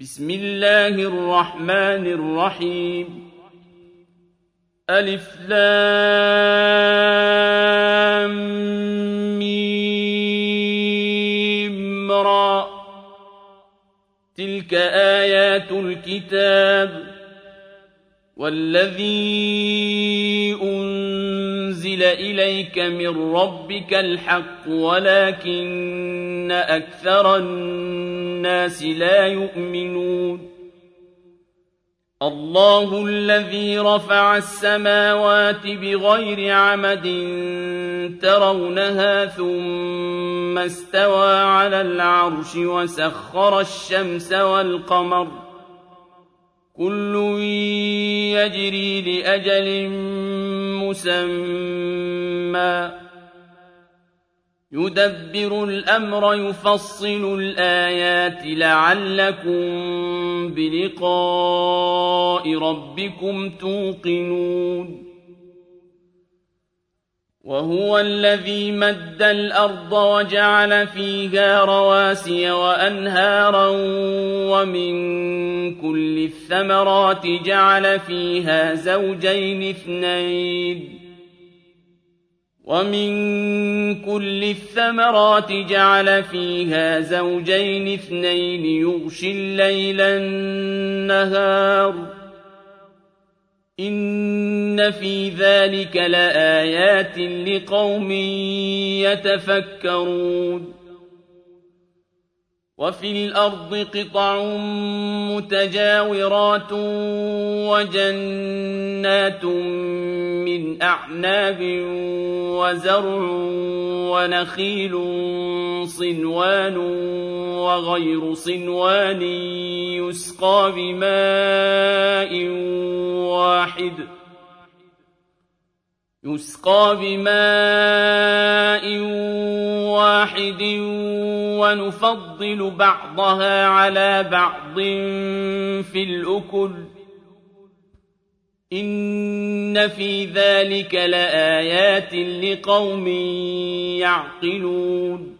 بسم الله الرحمن الرحيم ألف لام ميم را تلك آيات الكتاب والذي أنزل إليك من ربك الحق ولكن أكثر الناس لا يؤمنون الله الذي رفع السماوات بغير عمد ترونها ثم استوى على العرش وسخر الشمس والقمر كل يجري لأجل مسمى يدبر الأمر يفصل الآيات لعلكم بلقاء ربكم توقنون وهو الذي مد الأرض وجعل فيها رواسي وأنهارا ومن كل الثمرات جعل فيها زوجين اثنين يغشي الليل النهار إن في ذلك لآيات لقوم يتفكرون وفي الأرض قطع متجاورات وجنات من أعناب وزرع ونخيل صنوان وغير صنوان يسقى بماء واحد ونفضل بعضها على بعض في الأكل إن في ذلك لآيات لقوم يعقلون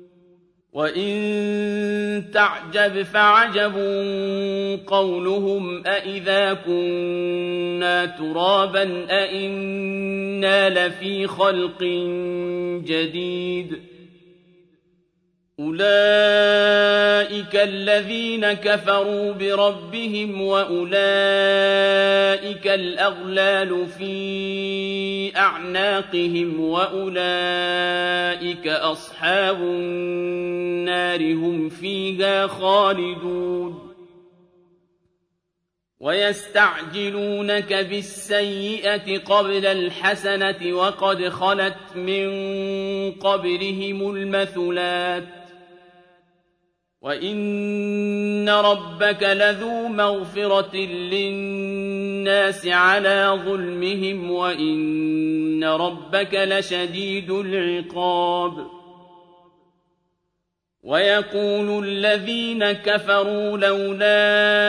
وإن تعجب فعجب قولهم أإذا كنا ترابا أإنا لفي خلق جديد أولئك الذين كفروا بربهم وأولئك الأغلال في أعناقهم وأولئك أصحاب النار هم فيها خالدون ويستعجلونك بالسيئة قبل الحسنة وقد خلت من قبلهم المثلات وإن ربك لذو مغفرة للناس على ظلمهم وإن ربك لشديد العقاب ويقول الذين كفروا لولا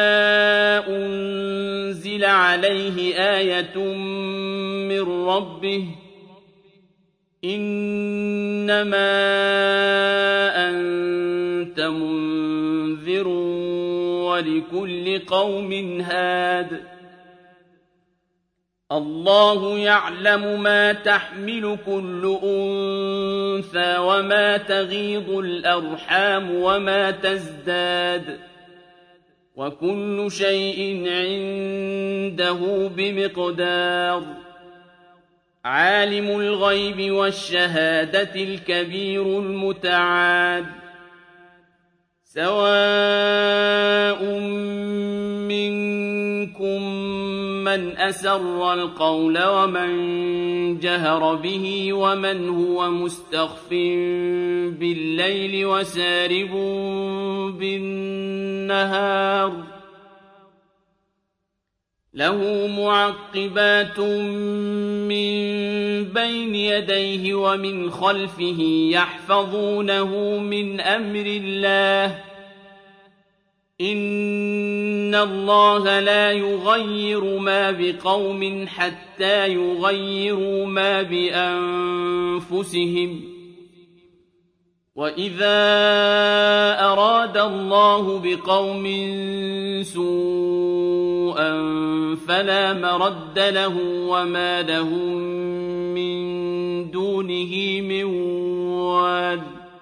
أنزل عليه آية من ربه إنما أنت منذر ولكل قوم هاد الله يعلم ما تحمل كل أنثى وما تغيض الأرحام وما تزداد وكل شيء عنده بمقدار عالم الغيب والشهادة الكبير المتعال سواء منكم من أسر القول ومن جهر به ومن هو مستخف بالليل وسارب بالنهار له معقبات من بين يديه ومن خلفه يحفظونه من أمر الله إن الله لا يغير ما بقوم حتى يغيروا ما بأنفسهم وَإِذَا أَرَادَ اللَّهُ بِقَوْمٍ سُوءًا فَلَا مَرَدَّ لَهُ وَمَا لَهُم مِّن دُونِهِ مِن وَالٍ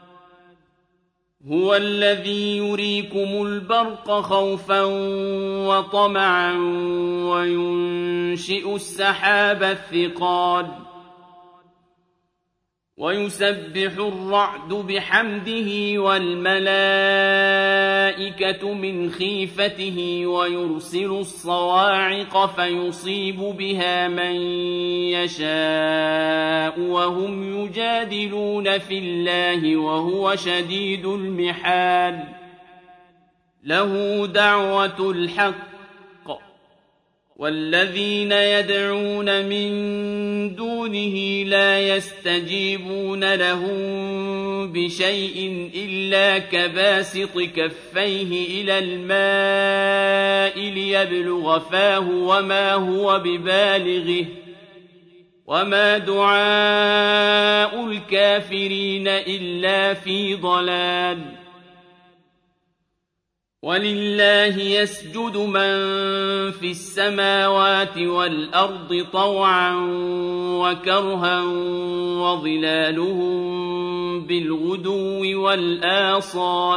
هُوَ الَّذِي يُرِيكُمُ الْبَرْقَ خَوْفًا وَطَمَعًا وَيُنشِئُ السَّحَابَ الثِّقَالَ وَيُسَبِّحُ الرَّعْدُ بِحَمْدِهِ وَالْمَلَائِكَةُ مِنْ خِيفَتِهِ وَيُرْسِلُ الصَّوَاعِقَ فَيُصِيبُ بِهَا مَن يَشَاءُ وَهُمْ يُجَادِلُونَ فِي اللَّهِ وَهُوَ شَدِيدُ الْمِحَالِ لَهُ دَعْوَةُ الْحَقِّ وَالَّذِينَ يَدْعُونَ مِن دُونِهِ لَا يَسْتَجِيبُونَ لَهُم بِشَيْءٍ إِلَّا كَبَاسِطِ كَفَّيْهِ إِلَى الْمَاءِ لِيَبْلُغَ فَاهُ وَمَا هُوَ بِبَالِغِهِ وَمَا دُعَاءُ الْكَافِرِينَ إِلَّا فِي ضَلَالٍ وَلِلَّهِ يَسْجُدُ مَن فِي السَّمَاوَاتِ وَالْأَرْضِ طَوْعًا وَكَرْهًا وَظِلَالُهُم بِالْغُدُوِّ وَالْآصَالِ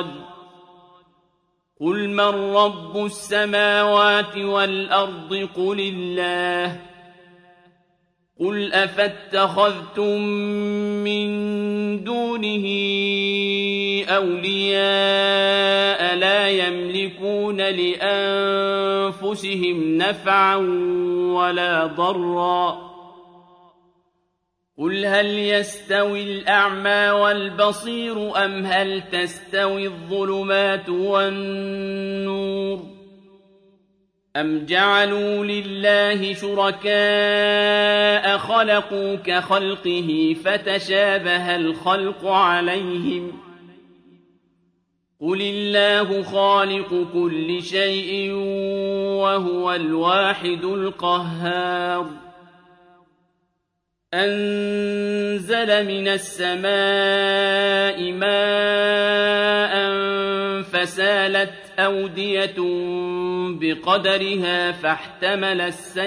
قُلْ مَن رَّبُّ السَّمَاوَاتِ وَالْأَرْضِ قُلِ اللَّهُ قُلْ أَفَاتَّخَذْتُم مِّن دُونِهِ أَوْلِيَاءَ لَا يَمْلِكُونَ لِأَنفُسِهِمْ نَفْعًا وَلَا ضَرًّا قُلْ هَلْ يَسْتَوِي الْأَعْمَىٰ وَالْبَصِيرُ أَمْ هَلْ تَسْتَوِي الظُّلُمَاتُ وَالنُّورُ أَمْ جَعَلُوا لِلَّهِ شُرَكَاءَ خَلَقُوا كَخَلْقِهِ فَتَشَابَهَ الْخَلْقُ عَلَيْهِمْ ۚ قُلِ اللَّهُ خَالِقُ كُلِّ شَيْءٍ وَهُوَ الْوَاحِدُ الْقَهَّارُ أَنزَلَ مِنَ السَّمَاءِ مَاءً فَسَالَتْ أَوْدِيَةٌ بِقَدَرِهَا فَاحْتَمَلَ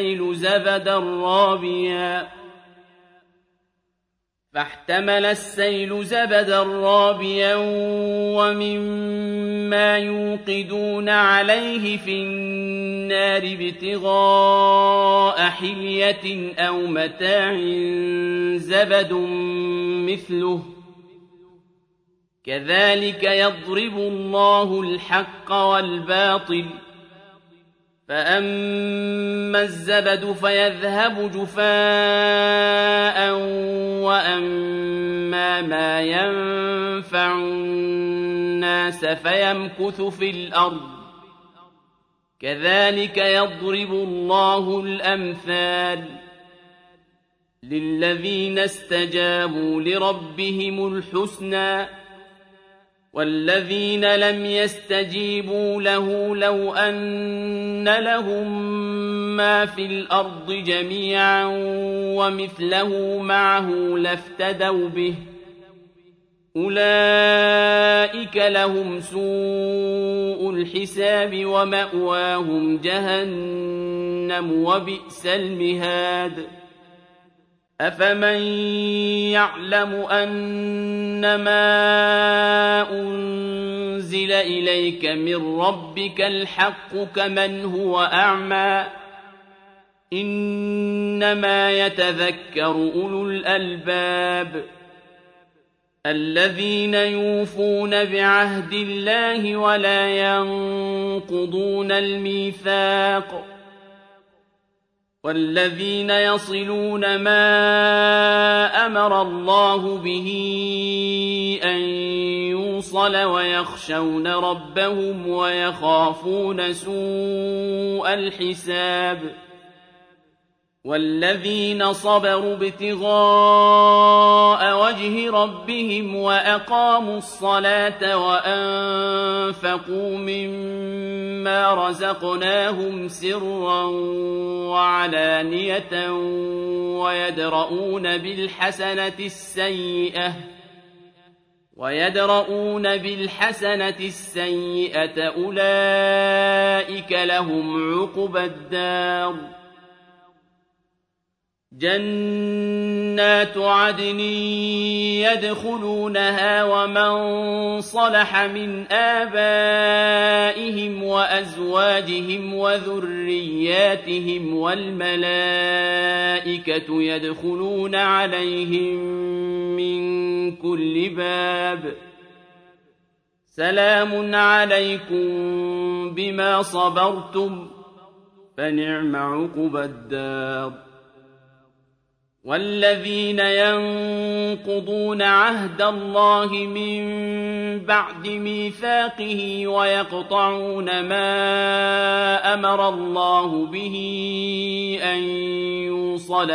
السَّيْلُ زَبَدًا رَّابِيًا وَمِمَّا يُوقِدُونَ عَلَيْهِ فِي النَّارِ ابْتِغَاءَ حِلْيَةٍ أَوْ مَتَاعٍ زَبَدٌ مِّثْلُهُ ۚ كَذَٰلِكَ يَضْرِبُ اللَّهُ الْحَقَّ وَالْبَاطِلَ ۚ فَأَمَّا الزَّبَدُ فَيَذْهَبُ جُفَاءً وَأَمَّا مَا يَنفَعُ النَّاسَ فَيَمْكُثُ فِي الْأَرْضِ ۚ كَذَٰلِكَ يَضْرِبُ اللَّهُ الْأَمْثَالَ لِلَّذِينَ اسْتَجَابُوا لِرَبِّهِمُ الْحُسْنَىٰ ۚ وَالَّذِينَ لَمْ يَسْتَجِيبُوا لَهُ لَوْ أَنَّ لَهُم مَّا فِي الْأَرْضِ جَمِيعًا وَمِثْلَهُ مَعَهُ لَافْتَدَوْا بِهِ ۚ أُولَٰئِكَ لَهُمْ سُوءُ الْحِسَابِ وَمَأْوَاهُمْ جَهَنَّمُ ۖ وَبِئْسَ الْمِهَادُ أَفَمَن يَعْلَمُ أَنَّمَا أُنزِلَ إِلَيْكَ مِن رَّبِّكَ الْحَقُّ كَمَنْ هُوَ أَعْمَىٰ ۚ إِنَّمَا يَتَذَكَّرُ أُولُو الْأَلْبَابِ الَّذِينَ يُوفُونَ بِعَهْدِ اللَّهِ وَلَا يَنقُضُونَ الْمِيثَاقَ وَالَّذِينَ يَصِلُونَ مَا أَمَرَ اللَّهُ بِهِ أَن يُوصَلَ وَيَخْشَوْنَ رَبَّهُمْ وَيَخَافُونَ سُوءَ الْحِسَابِ وَالَّذِينَ صَبَرُوا ابْتِغَاءَ وَجْهِ رَبِّهِمْ وَأَقَامُوا الصَّلَاةَ وَأَنفَقُوا مِمَّا رَزَقْنَاهُمْ سِرًّا وَعَلَانِيَةً ويدرؤون بالحسنة السيئة أولئك لهم عقبى الدار جنات عدن يدخلونها ومن صلح من آبائهم وأزواجهم وذرياتهم والملائكة يدخلون عليهم من كل باب سلام عليكم بما صبرتم فنعم عقبى الدار والذين ينقضون عهد الله من بعد ميثاقه ويقطعون ما أمر الله به أن يوصل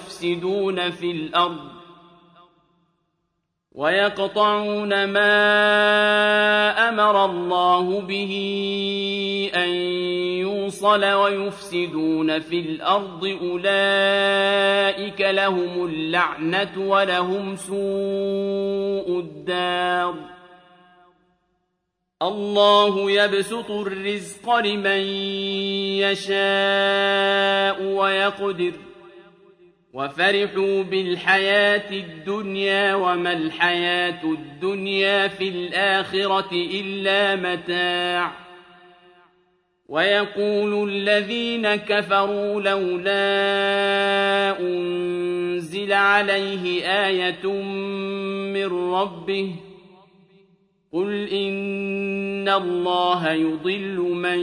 ويفسدون في الأرض أولئك لهم اللعنة ولهم سوء الدار الله يبسط الرزق لمن يشاء ويقدر وفرحوا بالحياة الدنيا وما الحياة الدنيا في الآخرة إلا متاع ويقول الذين كفروا لولا أنزل عليه آية من ربه قل إن الله يضل من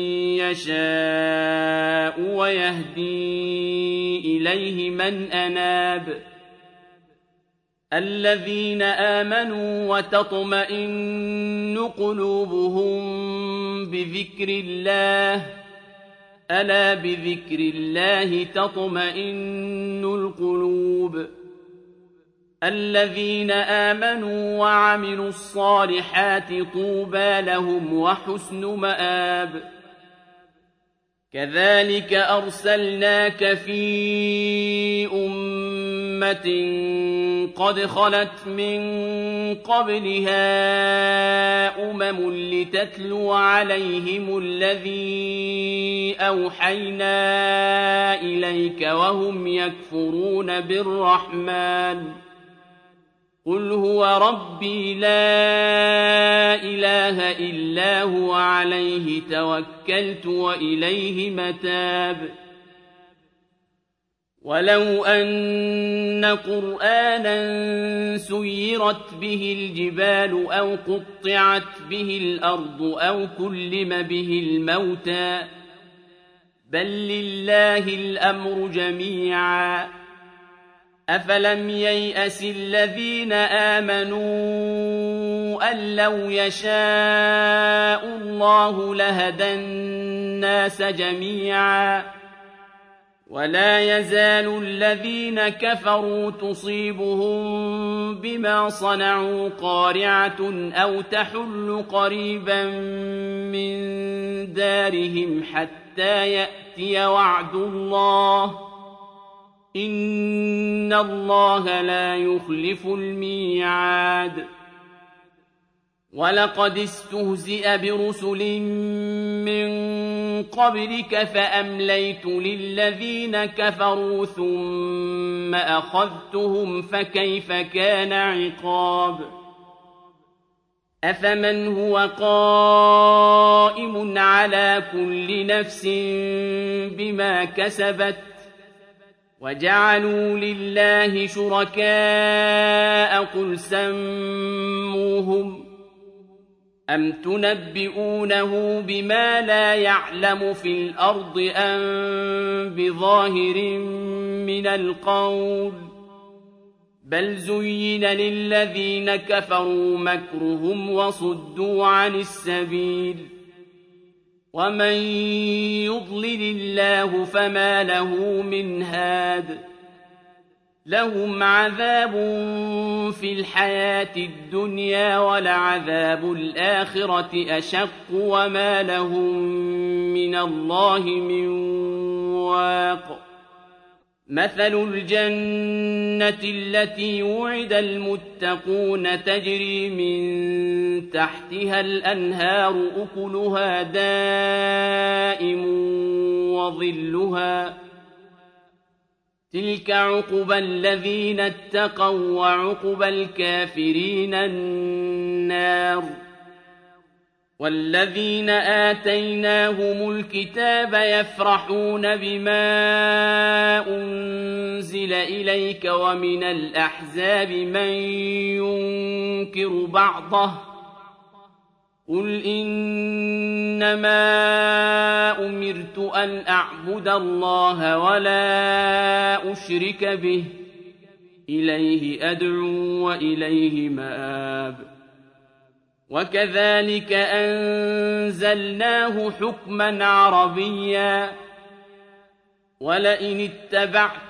يشاء ويهدي إليه من أناب الذين آمنوا وتطمئن قلوبهم بذكر الله ألا بذكر الله تطمئن القلوب الذين آمنوا وعملوا الصالحات طوبى لهم وحسن مآب كذلك أرسلناك في أمة قد خلت من قبلها لتتلو عليهم الذي أوحينا إليك وهم يكفرون بالرحمن قل هو ربي لا إله إلا هو عليه توكلت وإليه متاب ولو أن قرآنا سيرت به الجبال أو قطعت به الأرض أو كلم به الموتى بل لله الأمر جميعا أفلم ييأس الذين آمنوا أن لو يشاء الله لهدى الناس جميعا ولا يزال الذين كفروا تصيبهم بما صنعوا قارعة أو تحل قريبا من دارهم حتى يأتي وعد الله إن الله لا يخلف الميعاد ولقد استهزئ برسل من قبلك فأمليت للذين كفروا ثم أخذتهم فكيف كان عقاب أفمن هو قائم على كل نفس بما كسبت وجعلوا لله شركاء قل سموهم أم تنبئونه بما لا يعلم في الأرض أم بظاهر من القول بل زين للذين كفروا مكرهم وصدوا عن السبيل ومن يضلل الله فما له من هاد لهم عذاب في الحياة الدنيا ولعذاب الآخرة أشق وما لهم من الله من واق مثل الجنة التي وعد المتقون تجري من تحتها الأنهار أكلها دائم وظلها تلك عقبى الذين اتقوا وعقبى الكافرين النار والذين آتيناهم الكتاب يفرحون بما أنزل إليك ومن الأحزاب من ينكر بعضه قل إنما أمرت أن أعبد الله ولا أشرك به إليه أدعو وإليه مآب وكذلك أنزلناه حكما عربيا ولئن اتبعت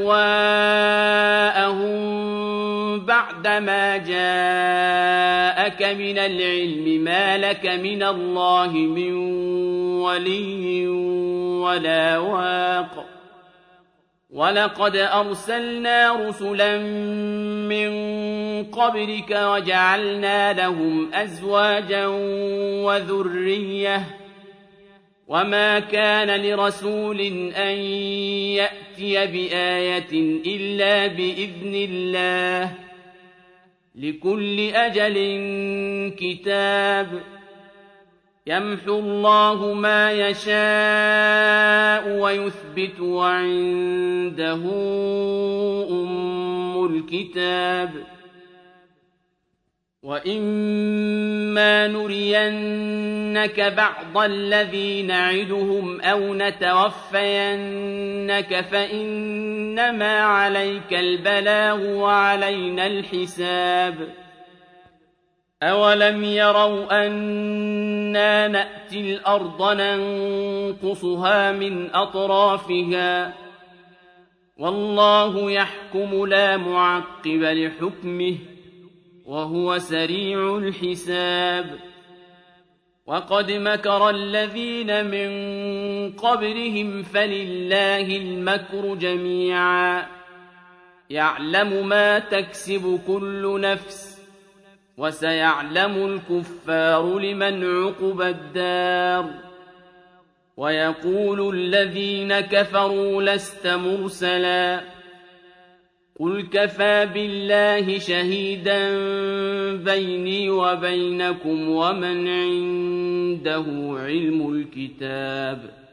أهواءهم بعدما جاءك من العلم ما لك من الله من ولي ولا واق ولقد أرسلنا رسلا من قبلك وجعلنا لهم أزواجا وذرية وما كان لرسول أن يأتي بآية إلا بإذن الله لكل أجل كتاب يمحو الله ما يشاء ويثبت وعنده أم الكتاب وإما نرينك بعض الذي نعدهم أو نتوفينك فإنما عليك البلاغ وعلينا الحساب أولم يروا أنا نأتي الأرض ننقصها من أطرافها والله يحكم لا معقب لحكمه وهو سريع الحساب وقد مكر الذين من قبلهم فلله المكر جميعا يعلم ما تكسب كل نفس وسيعلم الكفار لمن عقبى الدار ويقول الذين كفروا لست مرسلا قل كفى بالله شهيدا بيني وبينكم ومن عنده علم الكتاب